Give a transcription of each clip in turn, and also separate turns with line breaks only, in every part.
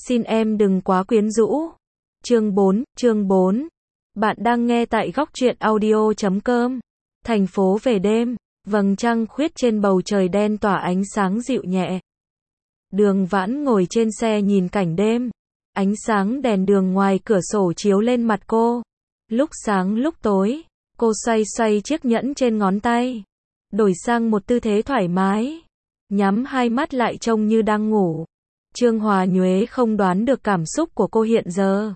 Xin em đừng quá quyến rũ. Chương 4. Bạn đang nghe tại góc truyện audio.com. Thành phố về đêm, vầng trăng khuyết trên bầu trời đen tỏa ánh sáng dịu nhẹ. Đường Vãn ngồi trên xe nhìn cảnh đêm. Ánh sáng đèn đường ngoài cửa sổ chiếu lên mặt cô. Lúc sáng lúc tối, cô xoay xoay chiếc nhẫn trên ngón tay. Đổi sang một tư thế thoải mái. Nhắm hai mắt lại trông như đang ngủ. Trương Hòa Nhuế không đoán được cảm xúc của cô hiện giờ.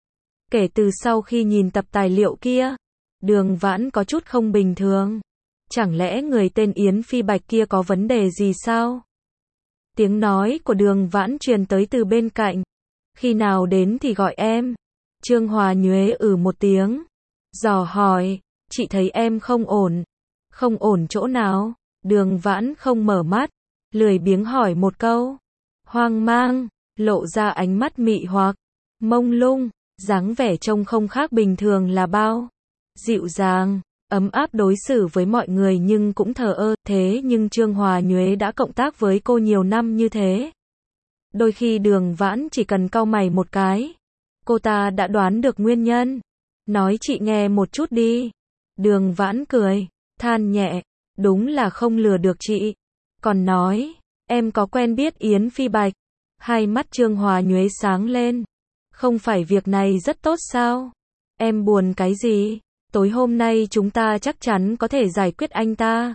Kể từ sau khi nhìn tập tài liệu kia, Đường Vãn có chút không bình thường. Chẳng lẽ người tên Yến Phi Bạch kia có vấn đề gì sao? Tiếng nói của Đường Vãn truyền tới từ bên cạnh. Khi nào đến thì gọi em. Trương Hòa Nhuế một tiếng. Dò hỏi, chị thấy em không ổn. Không ổn chỗ nào? Đường Vãn không mở mắt, lười biếng hỏi một câu. Hoang mang, lộ ra ánh mắt mị hoặc, mông lung, dáng vẻ trông không khác bình thường là bao. Dịu dàng, ấm áp đối xử với mọi người nhưng cũng thờ ơ, thế nhưng Trương Hòa Nhuế đã cộng tác với cô nhiều năm như thế. Đôi khi Đường Vãn chỉ cần cau mày một cái, cô ta đã đoán được nguyên nhân. Nói chị nghe một chút đi. Đường Vãn cười, than nhẹ, đúng là không lừa được chị. Còn nói, em có quen biết Yến Phi Bạch? Hai mắt Trương Hòa Nhuế sáng lên. Không phải việc này rất tốt sao? Em buồn cái gì? Tối hôm nay chúng ta chắc chắn có thể giải quyết anh ta.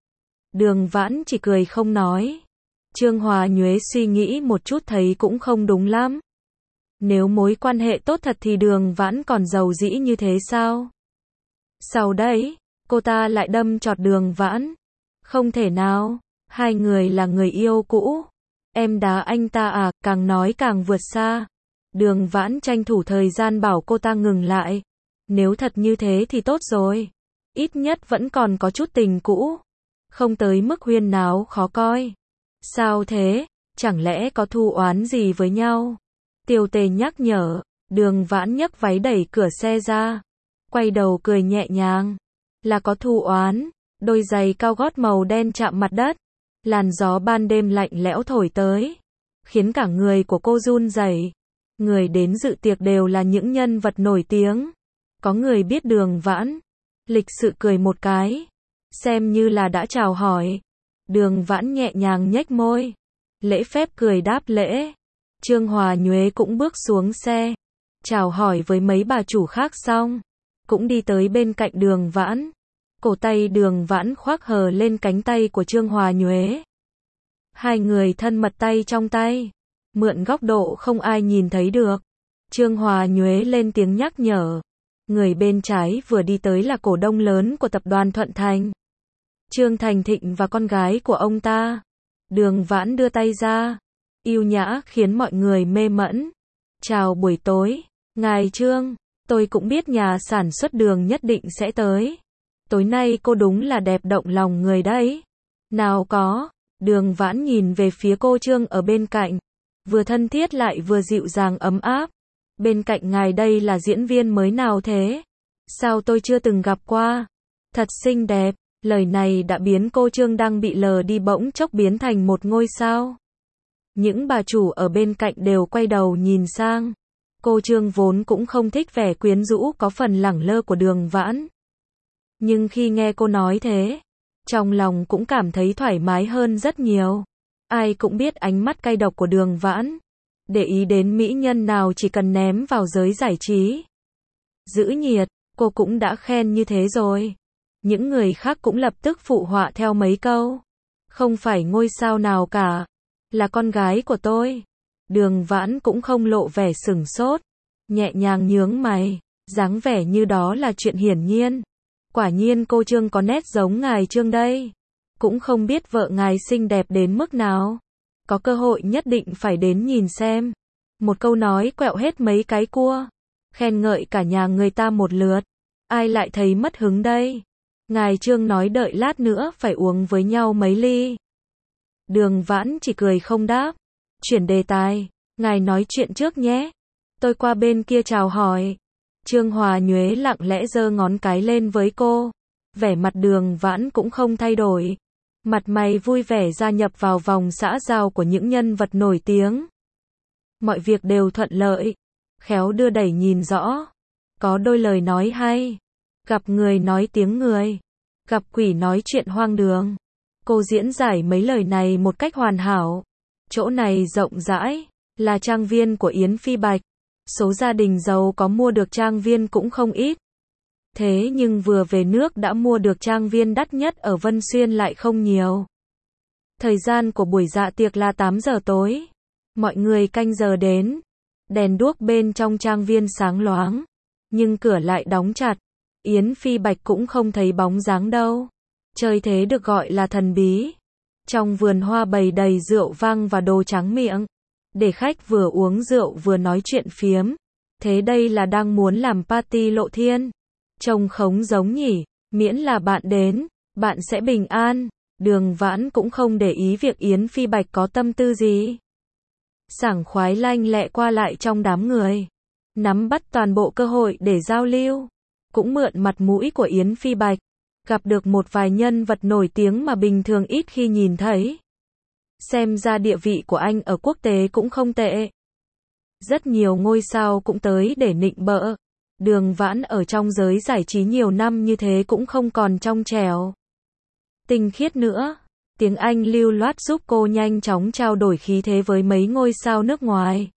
Đường Vãn chỉ cười không nói. Trương Hòa Nhuế suy nghĩ một chút thấy cũng không đúng lắm. Nếu mối quan hệ tốt thật thì Đường Vãn còn giàu dĩ như thế sao? Sau đấy, cô ta lại đâm chọt Đường Vãn. Không thể nào, hai người là người yêu cũ. Em đá anh ta à? Càng nói càng vượt xa. Đường Vãn tranh thủ thời gian bảo cô ta ngừng lại. Nếu thật như thế thì tốt rồi. Ít nhất vẫn còn có chút tình cũ. Không tới mức huyên náo khó coi. Sao thế? Chẳng lẽ có thù oán gì với nhau? Tiêu Tề nhắc nhở. Đường Vãn nhấc váy đẩy cửa xe ra. Quay đầu cười nhẹ nhàng. Là có thù oán. Đôi giày cao gót màu đen chạm mặt đất. Làn gió ban đêm lạnh lẽo thổi tới. Khiến cả người của cô run rẩy. Người đến dự tiệc đều là những nhân vật nổi tiếng. Có người biết Đường Vãn. Lịch sự cười một cái. Xem như là đã chào hỏi. Đường Vãn nhẹ nhàng nhếch môi. Lễ phép cười đáp lễ. Trương Hòa Nhuế cũng bước xuống xe. Chào hỏi với mấy bà chủ khác xong. Cũng đi tới bên cạnh Đường Vãn. Cổ tay Đường Vãn khoác hờ lên cánh tay của Trương Hòa Nhuế. Hai người thân mật tay trong tay. Mượn góc độ không ai nhìn thấy được. Trương Hòa Nhuế lên tiếng nhắc nhở. Người bên trái vừa đi tới là cổ đông lớn của tập đoàn Thuận Thành. Trương Thành Thịnh và con gái của ông ta. Đường Vãn đưa tay ra. Yêu nhã khiến mọi người mê mẩn. Chào buổi tối. Ngài Trương, tôi cũng biết nhà sản xuất đường nhất định sẽ tới. Tối nay cô đúng là đẹp động lòng người đấy. Nào có. Đường Vãn nhìn về phía cô Trương ở bên cạnh. Vừa thân thiết lại vừa dịu dàng ấm áp. Bên cạnh ngài đây là diễn viên mới nào thế? Sao tôi chưa từng gặp qua? Thật xinh đẹp. Lời này đã biến cô Trương đang bị lờ đi bỗng chốc biến thành một ngôi sao. Những bà chủ ở bên cạnh đều quay đầu nhìn sang. Cô Trương vốn cũng không thích vẻ quyến rũ có phần lẳng lơ của Đường Vãn. Nhưng khi nghe cô nói thế, trong lòng cũng cảm thấy thoải mái hơn rất nhiều. Ai cũng biết ánh mắt cay độc của Đường Vãn. Để ý đến mỹ nhân nào chỉ cần ném vào giới giải trí. Giữ nhiệt, cô cũng đã khen như thế rồi. Những người khác cũng lập tức phụ họa theo mấy câu. Không phải ngôi sao nào cả. Là con gái của tôi. Đường Vãn cũng không lộ vẻ sửng sốt. Nhẹ nhàng nhướng mày. Dáng vẻ như đó là chuyện hiển nhiên. Quả nhiên cô Trương có nét giống ngài Trương đây. Cũng không biết vợ ngài xinh đẹp đến mức nào. Có cơ hội nhất định phải đến nhìn xem. Một câu nói quẹo hết mấy cái cua. Khen ngợi cả nhà người ta một lượt. Ai lại thấy mất hứng đây? Ngài Trương nói đợi lát nữa phải uống với nhau mấy ly. Đường Vãn chỉ cười không đáp. Chuyển đề tài. Ngài nói chuyện trước nhé. Tôi qua bên kia chào hỏi. Trương Hòa Nhuế lặng lẽ giơ ngón cái lên với cô. Vẻ mặt Đường Vãn cũng không thay đổi. Mặt mày vui vẻ gia nhập vào vòng xã giao của những nhân vật nổi tiếng. mọi việc đều thuận lợi, khéo đưa đẩy nhìn rõ, có đôi lời nói hay, gặp người nói tiếng người, gặp quỷ nói chuyện hoang đường. Cô diễn giải mấy lời này một cách hoàn hảo. Chỗ này rộng rãi, là trang viên của Yến Phi Bạch. Số gia đình giàu có mua được trang viên cũng không ít. Thế nhưng vừa về nước đã mua được trang viên đắt nhất ở Vân Xuyên lại không nhiều. Thời gian của buổi dạ tiệc là 8 giờ tối. Mọi người canh giờ đến. Đèn đuốc bên trong trang viên sáng loáng. Nhưng cửa lại đóng chặt. Yến Phi Bạch cũng không thấy bóng dáng đâu. Chơi thế được gọi là thần bí. Trong vườn hoa bày đầy rượu vang và đồ tráng miệng. Để khách vừa uống rượu vừa nói chuyện phiếm. Thế đây là đang muốn làm party lộ thiên. Trông khống giống nhỉ, miễn là bạn đến, bạn sẽ bình an. Đường Vãn cũng không để ý việc Yến Phi Bạch có tâm tư gì. Sảng khoái lanh lẹ qua lại trong đám người. Nắm bắt toàn bộ cơ hội để giao lưu. Cũng mượn mặt mũi của Yến Phi Bạch. Gặp được một vài nhân vật nổi tiếng mà bình thường ít khi nhìn thấy. Xem ra địa vị của anh ở quốc tế cũng không tệ. Rất nhiều ngôi sao cũng tới để nịnh bợ. Đường Vãn ở trong giới giải trí nhiều năm như thế cũng không còn trong trẻo. Tinh khiết nữa. Tiếng Anh lưu loát giúp cô nhanh chóng trao đổi khí thế với mấy ngôi sao nước ngoài.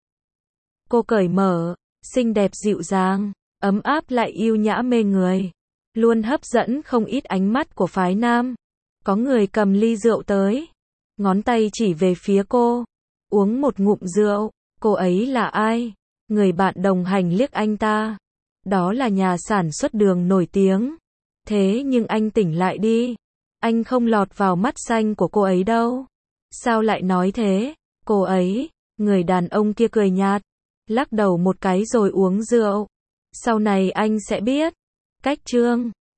Cô cởi mở, xinh đẹp dịu dàng, ấm áp lại yêu nhã mê người. Luôn hấp dẫn không ít ánh mắt của phái nam. Có người cầm ly rượu tới. Ngón tay chỉ về phía cô. Uống một ngụm rượu. Cô ấy là ai? Người bạn đồng hành liếc anh ta. Đó là nhà sản xuất đường nổi tiếng. Thế nhưng anh tỉnh lại đi. Anh không lọt vào mắt xanh của cô ấy đâu. Sao lại nói thế? Cô ấy, người đàn ông kia cười nhạt. Lắc đầu một cái rồi uống rượu. Sau này anh sẽ biết. Cách chương